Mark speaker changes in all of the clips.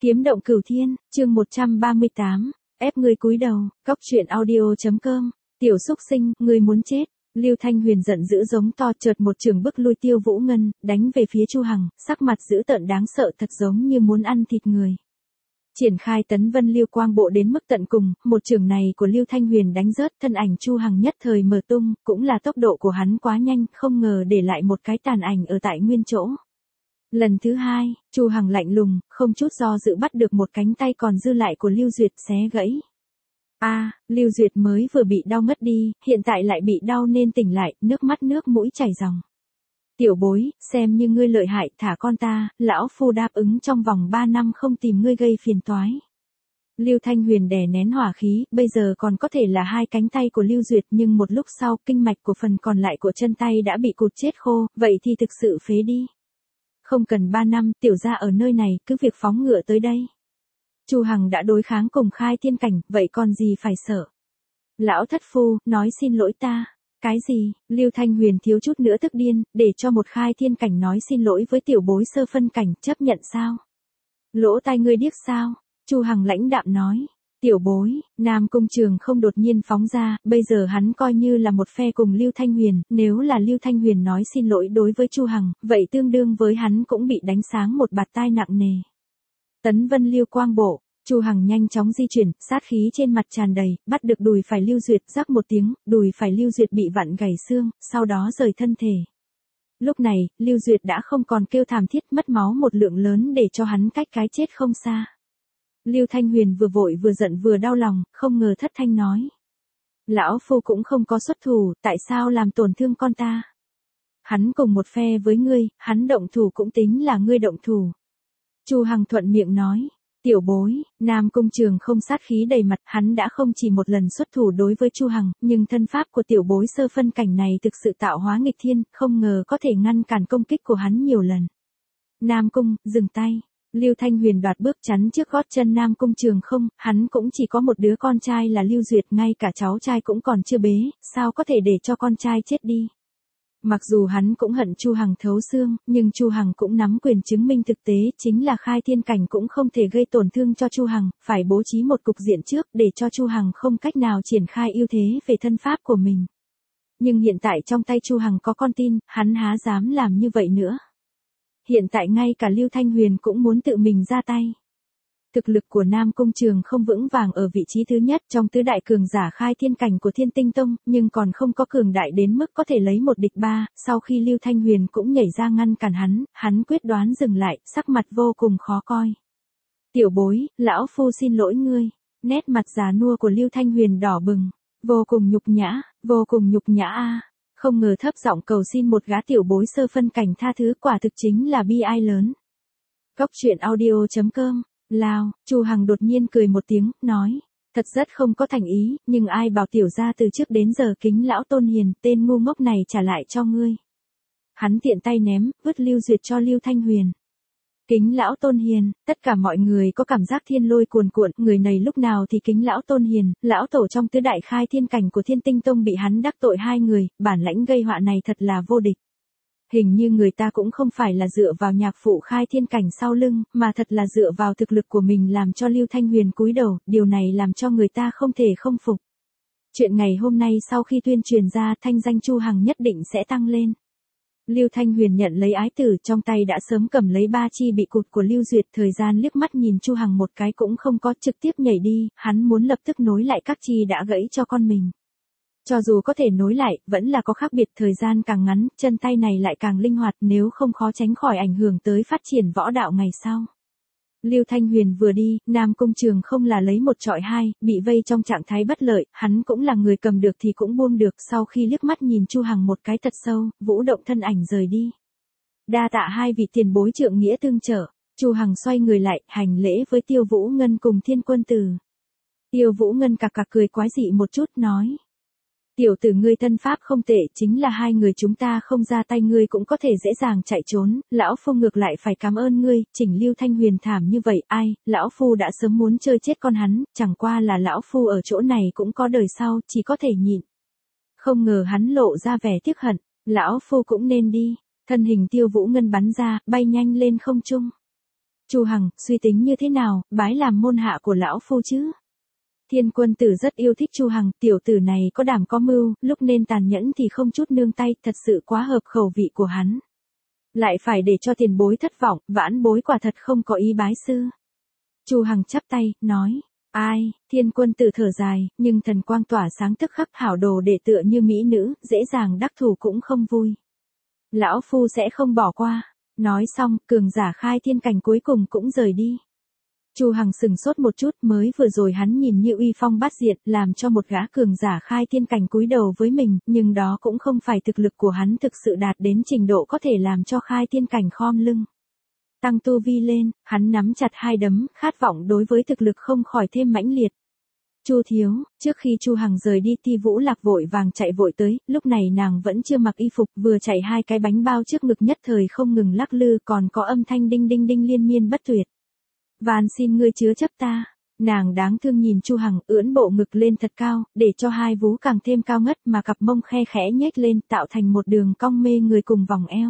Speaker 1: Kiếm động cửu thiên, chương 138, ép ngươi cúi đầu, cóc truyện audio.com, tiểu xúc sinh, ngươi muốn chết. Lưu Thanh Huyền giận dữ giống to, chợt một trường bức lui Tiêu Vũ Ngân, đánh về phía Chu Hằng, sắc mặt dữ tợn đáng sợ thật giống như muốn ăn thịt người. Triển khai tấn vân lưu quang bộ đến mức tận cùng, một trường này của Lưu Thanh Huyền đánh rớt thân ảnh Chu Hằng nhất thời mờ tung, cũng là tốc độ của hắn quá nhanh, không ngờ để lại một cái tàn ảnh ở tại nguyên chỗ. Lần thứ hai, Chu Hằng lạnh lùng, không chút do dự bắt được một cánh tay còn dư lại của Lưu Duyệt xé gãy. Lưu Duyệt mới vừa bị đau ngất đi, hiện tại lại bị đau nên tỉnh lại, nước mắt nước mũi chảy ròng. Tiểu bối, xem như ngươi lợi hại, thả con ta, lão phu đáp ứng trong vòng 3 năm không tìm ngươi gây phiền toái. Lưu Thanh Huyền đè nén hỏa khí, bây giờ còn có thể là hai cánh tay của Lưu Duyệt nhưng một lúc sau kinh mạch của phần còn lại của chân tay đã bị cụt chết khô, vậy thì thực sự phế đi. Không cần 3 năm, tiểu gia ở nơi này, cứ việc phóng ngựa tới đây. Chu Hằng đã đối kháng cùng Khai Thiên Cảnh, vậy còn gì phải sợ. Lão thất phu, nói xin lỗi ta. Cái gì, Lưu Thanh Huyền thiếu chút nữa tức điên, để cho một Khai Thiên Cảnh nói xin lỗi với tiểu bối sơ phân cảnh, chấp nhận sao? Lỗ tai ngươi điếc sao? Chu Hằng lãnh đạm nói. Tiểu bối, Nam Cung Trường không đột nhiên phóng ra, bây giờ hắn coi như là một phe cùng Lưu Thanh Huyền, nếu là Lưu Thanh Huyền nói xin lỗi đối với Chu Hằng, vậy tương đương với hắn cũng bị đánh sáng một bạt tai nặng nề. Tấn vân lưu quang bộ, Chu Hằng nhanh chóng di chuyển, sát khí trên mặt tràn đầy, bắt được đùi phải Lưu Duyệt, rắc một tiếng, đùi phải Lưu Duyệt bị vặn gãy xương, sau đó rời thân thể. Lúc này, Lưu Duyệt đã không còn kêu thảm thiết, mất máu một lượng lớn để cho hắn cách cái chết không xa. Lưu Thanh Huyền vừa vội vừa giận vừa đau lòng, không ngờ thất thanh nói. Lão phu cũng không có xuất thủ, tại sao làm tổn thương con ta? Hắn cùng một phe với ngươi, hắn động thủ cũng tính là ngươi động thủ. Chu Hằng thuận miệng nói. Tiểu bối, Nam Cung Trường không sát khí đầy mặt, hắn đã không chỉ một lần xuất thủ đối với Chu Hằng, nhưng thân pháp của tiểu bối sơ phân cảnh này thực sự tạo hóa nghịch thiên, không ngờ có thể ngăn cản công kích của hắn nhiều lần. Nam Cung, dừng tay. Lưu Thanh Huyền đoạt bước chắn trước gót chân Nam Cung Trường không, hắn cũng chỉ có một đứa con trai là Lưu Duyệt, ngay cả cháu trai cũng còn chưa bế, sao có thể để cho con trai chết đi. Mặc dù hắn cũng hận Chu Hằng thấu xương, nhưng Chu Hằng cũng nắm quyền chứng minh thực tế chính là Khai Thiên Cảnh cũng không thể gây tổn thương cho Chu Hằng, phải bố trí một cục diện trước để cho Chu Hằng không cách nào triển khai ưu thế về thân pháp của mình. Nhưng hiện tại trong tay Chu Hằng có con tin, hắn há dám làm như vậy nữa. Hiện tại ngay cả Lưu Thanh Huyền cũng muốn tự mình ra tay. Thực lực của Nam Cung Trường không vững vàng ở vị trí thứ nhất trong tứ đại cường giả Khai Thiên Cảnh của Thiên Tinh Tông, nhưng còn không có cường đại đến mức có thể lấy một địch ba, sau khi Lưu Thanh Huyền cũng nhảy ra ngăn cản hắn quyết đoán dừng lại, sắc mặt vô cùng khó coi. Tiểu bối, lão phu xin lỗi ngươi. Nét mặt già nua của Lưu Thanh Huyền đỏ bừng, vô cùng nhục nhã a. Không ngờ thấp giọng cầu xin một gã tiểu bối sơ phân cảnh tha thứ, quả thực chính là bi ai lớn. Cóc truyện audio.com. Lao, Chu Hằng đột nhiên cười một tiếng, nói, thật rất không có thành ý, nhưng ai bảo tiểu gia từ trước đến giờ kính lão tôn hiền, tên ngu ngốc này trả lại cho ngươi. Hắn tiện tay ném, vứt Lưu Duyệt cho Lưu Thanh Huyền. Kính lão tôn hiền, tất cả mọi người có cảm giác thiên lôi cuồn cuộn, người này lúc nào thì kính lão tôn hiền, lão tổ trong tứ đại Khai Thiên Cảnh của Thiên Tinh Tông bị hắn đắc tội hai người, bản lãnh gây họa này thật là vô địch. Hình như người ta cũng không phải là dựa vào nhạc phụ Khai Thiên Cảnh sau lưng, mà thật là dựa vào thực lực của mình làm cho Lưu Thanh Huyền cúi đầu, điều này làm cho người ta không thể không phục. Chuyện ngày hôm nay sau khi tuyên truyền ra, thanh danh Chu Hằng nhất định sẽ tăng lên. Lưu Thanh Huyền nhận lấy ái tử, trong tay đã sớm cầm lấy ba chi bị cụt của Lưu Duyệt, thời gian liếc mắt nhìn Chu Hằng một cái cũng không có, trực tiếp nhảy đi, hắn muốn lập tức nối lại các chi đã gãy cho con mình. Cho dù có thể nối lại, vẫn là có khác biệt, thời gian càng ngắn, chân tay này lại càng linh hoạt, nếu không khó tránh khỏi ảnh hưởng tới phát triển võ đạo ngày sau. Lưu Thanh Huyền vừa đi, Nam Cung Trường không là lấy một trọi hai, bị vây trong trạng thái bất lợi, hắn cũng là người cầm được thì cũng buông được, sau khi liếc mắt nhìn Chu Hằng một cái thật sâu, vũ động thân ảnh rời đi. Đa tạ hai vị tiền bối trượng nghĩa tương trợ. Chu Hằng xoay người lại, hành lễ với Tiêu Vũ Ngân cùng Thiên Quân Tử. Tiêu Vũ Ngân cặc cặc cười quái dị một chút, nói. Tiểu tử ngươi thân pháp không tệ, chính là hai người chúng ta không ra tay ngươi cũng có thể dễ dàng chạy trốn, lão phu ngược lại phải cảm ơn ngươi, chỉnh Lưu Thanh Huyền thảm như vậy, ai, lão phu đã sớm muốn chơi chết con hắn, chẳng qua là lão phu ở chỗ này cũng có đời sau, chỉ có thể nhịn. Không ngờ hắn lộ ra vẻ tiếc hận, lão phu cũng nên đi, thân hình Tiêu Vũ Ngân bắn ra, bay nhanh lên không trung. Chu Hằng, suy tính như thế nào, bái làm môn hạ của lão phu chứ? Thiên Quân Tử rất yêu thích Chu Hằng, tiểu tử này có đảm có mưu, lúc nên tàn nhẫn thì không chút nương tay, thật sự quá hợp khẩu vị của hắn. Lại phải để cho tiền bối thất vọng, vãn bối quả thật không có ý bái sư. Chu Hằng chắp tay, nói, ai, Thiên Quân Tử thở dài, nhưng thần quang tỏa sáng tức khắc hảo đồ để tựa như mỹ nữ, dễ dàng đắc thủ cũng không vui. Lão phu sẽ không bỏ qua. Nói xong, cường giả khai thiên cảnh cuối cùng cũng rời đi. Chu Hằng sừng sốt một chút, mới vừa rồi hắn nhìn như uy phong bát diện, làm cho một gã cường giả khai thiên cảnh cúi đầu với mình, nhưng đó cũng không phải thực lực của hắn thực sự đạt đến trình độ có thể làm cho khai thiên cảnh khom lưng. Tăng tu vi lên, hắn nắm chặt hai đấm, khát vọng đối với thực lực không khỏi thêm mãnh liệt. Chu thiếu, trước khi Chu Hằng rời đi Ti Vũ Lạc vội vàng chạy vội tới, lúc này nàng vẫn chưa mặc y phục, vừa chạy hai cái bánh bao trước ngực nhất thời không ngừng lắc lư, còn có âm thanh đinh đinh đinh liên miên bất tuyệt. Van xin ngươi chứa chấp ta. Nàng đáng thương nhìn Chu Hằng ưỡn bộ ngực lên thật cao, để cho hai vú càng thêm cao ngất mà cặp mông khe khẽ nhếch lên tạo thành một đường cong mê người cùng vòng eo.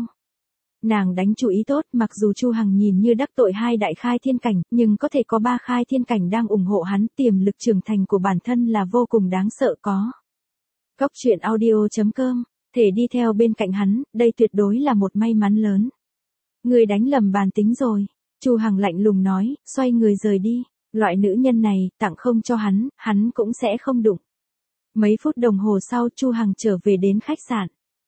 Speaker 1: Nàng đánh chú ý tốt, mặc dù Chu Hằng nhìn như đắc tội hai đại khai thiên cảnh, nhưng có thể có ba khai thiên cảnh đang ủng hộ hắn, tiềm lực trưởng thành của bản thân là vô cùng đáng sợ có. Cóc truyện audio.com, thể đi theo bên cạnh hắn, đây tuyệt đối là một may mắn lớn. Người đánh lầm bàn tính rồi. Chu Hằng lạnh lùng nói, xoay người rời đi. Loại nữ nhân này, tặng không cho hắn cũng sẽ không đụng. Mấy phút đồng hồ sau Chu Hằng trở về đến khách sạn.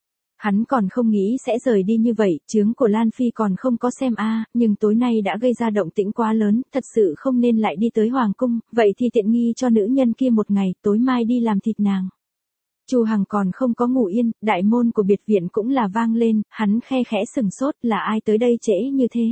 Speaker 1: Hắn còn không nghĩ sẽ rời đi như vậy, chướng của Lan Phi còn không có xem nhưng tối nay đã gây ra động tĩnh quá lớn, thật sự không nên lại đi tới Hoàng Cung, vậy thì tiện nghi cho nữ nhân kia một ngày, tối mai đi làm thịt nàng. Chu Hằng còn không có ngủ yên, đại môn của biệt viện cũng là vang lên, hắn khe khẽ sừng sốt là ai tới đây trễ như thế.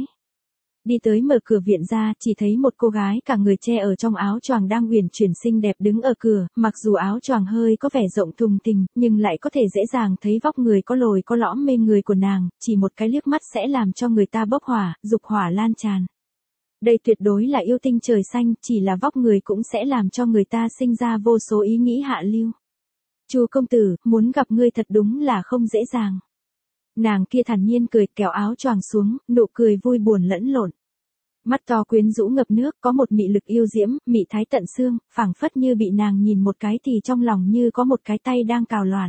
Speaker 1: Đi tới mở cửa viện ra, chỉ thấy một cô gái cả người che ở trong áo choàng đang uyển chuyển xinh đẹp đứng ở cửa, mặc dù áo choàng hơi có vẻ rộng thùng thình, nhưng lại có thể dễ dàng thấy vóc người có lồi có lõm mê người của nàng, chỉ một cái liếc mắt sẽ làm cho người ta bốc hỏa, dục hỏa lan tràn. Đây tuyệt đối là yêu tinh trời xanh, chỉ là vóc người cũng sẽ làm cho người ta sinh ra vô số ý nghĩ hạ lưu. Chu công tử, muốn gặp ngươi thật đúng là không dễ dàng. Nàng kia thản nhiên cười, kéo áo choàng xuống, nụ cười vui buồn lẫn lộn. Mắt to quyến rũ ngập nước, có một mị lực yêu diễm, mị thái tận xương, phảng phất như bị nàng nhìn một cái thì trong lòng như có một cái tay đang cào loạn.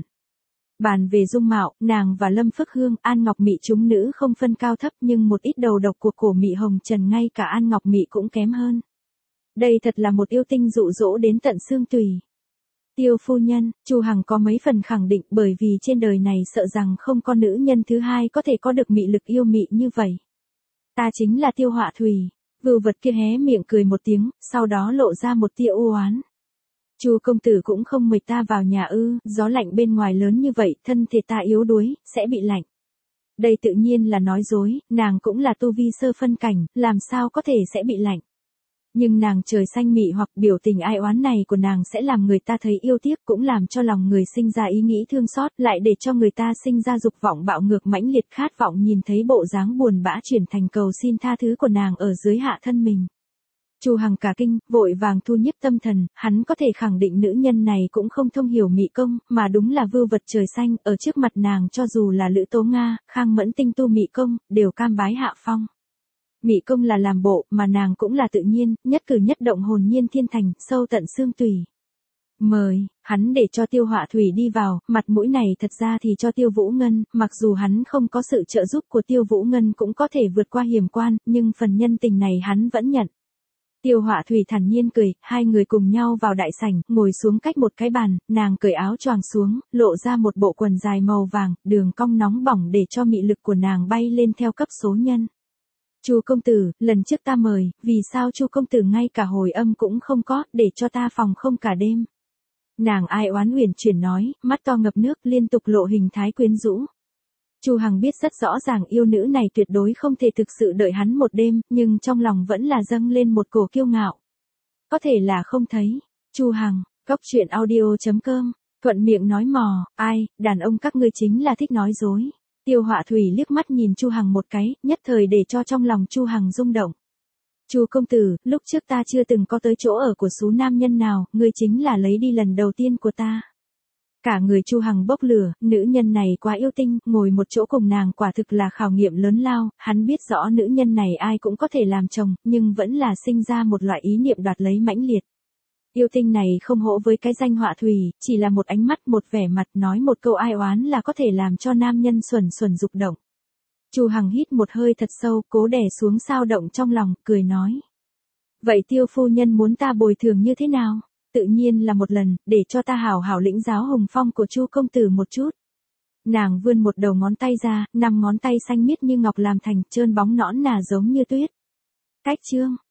Speaker 1: Bàn về dung mạo, nàng và Lâm Phước Hương, An Ngọc Mị chúng nữ không phân cao thấp, nhưng một ít đầu độc của cổ Mị Hồng Trần ngay cả An Ngọc Mị cũng kém hơn. Đây thật là một yêu tinh dụ dỗ đến tận xương tùy. Tiêu phu nhân, Chu Hằng có mấy phần khẳng định, bởi vì trên đời này sợ rằng không có nữ nhân thứ hai có thể có được mị lực yêu mị như vậy. Ta chính là Tiêu Họa Thủy. Vưu vật kia hé miệng cười một tiếng, sau đó lộ ra một tia u oán. Chu công tử cũng không mời ta vào nhà ư? Gió lạnh bên ngoài lớn như vậy, thân thể ta yếu đuối, sẽ bị lạnh. Đây tự nhiên là nói dối, nàng cũng là tu vi sơ phân cảnh, làm sao có thể sẽ bị lạnh. Nhưng nàng trời xanh mị hoặc biểu tình ai oán này của nàng sẽ làm người ta thấy yêu tiếc, cũng làm cho lòng người sinh ra ý nghĩ thương xót, lại để cho người ta sinh ra dục vọng bạo ngược mãnh liệt, khát vọng nhìn thấy bộ dáng buồn bã chuyển thành cầu xin tha thứ của nàng ở dưới hạ thân mình. Chu Hằng cả kinh, vội vàng thu nhiếp tâm thần, hắn có thể khẳng định nữ nhân này cũng không thông hiểu mị công, mà đúng là vưu vật trời xanh, ở trước mặt nàng cho dù là Lữ Tố Nga, Khang Mẫn tinh tu mị công, đều cam bái hạ phong. Mị công là làm bộ, mà nàng cũng là tự nhiên, nhất cử nhất động hồn nhiên thiên thành, sâu tận xương tùy. Mời, hắn để cho Tiêu Họa Thủy đi vào, mặt mũi này thật ra thì cho Tiêu Vũ Ngân, mặc dù hắn không có sự trợ giúp của Tiêu Vũ Ngân cũng có thể vượt qua hiểm quan, nhưng phần nhân tình này hắn vẫn nhận. Tiêu Họa Thủy thản nhiên cười, hai người cùng nhau vào đại sảnh, ngồi xuống cách một cái bàn, nàng cởi áo choàng xuống, lộ ra một bộ quần dài màu vàng, đường cong nóng bỏng để cho mị lực của nàng bay lên theo cấp số nhân. Chu công tử, lần trước ta mời, vì sao Chu công tử ngay cả hồi âm cũng không có, để cho ta phòng không cả đêm. Nàng ai oán uyển chuyển nói, mắt to ngập nước liên tục lộ hình thái quyến rũ. Chu Hằng biết rất rõ ràng yêu nữ này tuyệt đối không thể thực sự đợi hắn một đêm, nhưng trong lòng vẫn là dâng lên một cổ kiêu ngạo. Có thể là không thấy. Chu Hằng, cóc truyện audio.com, thuận miệng nói mò, ai, đàn ông các ngươi chính là thích nói dối. Tiêu Họa Thủy liếc mắt nhìn Chu Hằng một cái, nhất thời để cho trong lòng Chu Hằng rung động. Chu công tử, lúc trước ta chưa từng có tới chỗ ở của số nam nhân nào, ngươi chính là lấy đi lần đầu tiên của ta. Cả người Chu Hằng bốc lửa, nữ nhân này quá yêu tinh, ngồi một chỗ cùng nàng quả thực là khảo nghiệm lớn lao, hắn biết rõ nữ nhân này ai cũng có thể làm chồng, nhưng vẫn là sinh ra một loại ý niệm đoạt lấy mãnh liệt. Yêu tinh này không hổ với cái danh họa thủy, chỉ là một ánh mắt một vẻ mặt nói một câu ai oán là có thể làm cho nam nhân xuẩn xuẩn dục động. Chu Hằng hít một hơi thật sâu, cố đè xuống sao động trong lòng, cười nói. Vậy Tiêu phu nhân muốn ta bồi thường như thế nào? Tự nhiên là một lần, để cho ta hảo hảo lĩnh giáo hùng phong của Chu công tử một chút. Nàng vươn một đầu ngón tay ra, 5 ngón tay xanh miết như ngọc làm thành, trơn bóng nõn nà giống như tuyết. Cách chương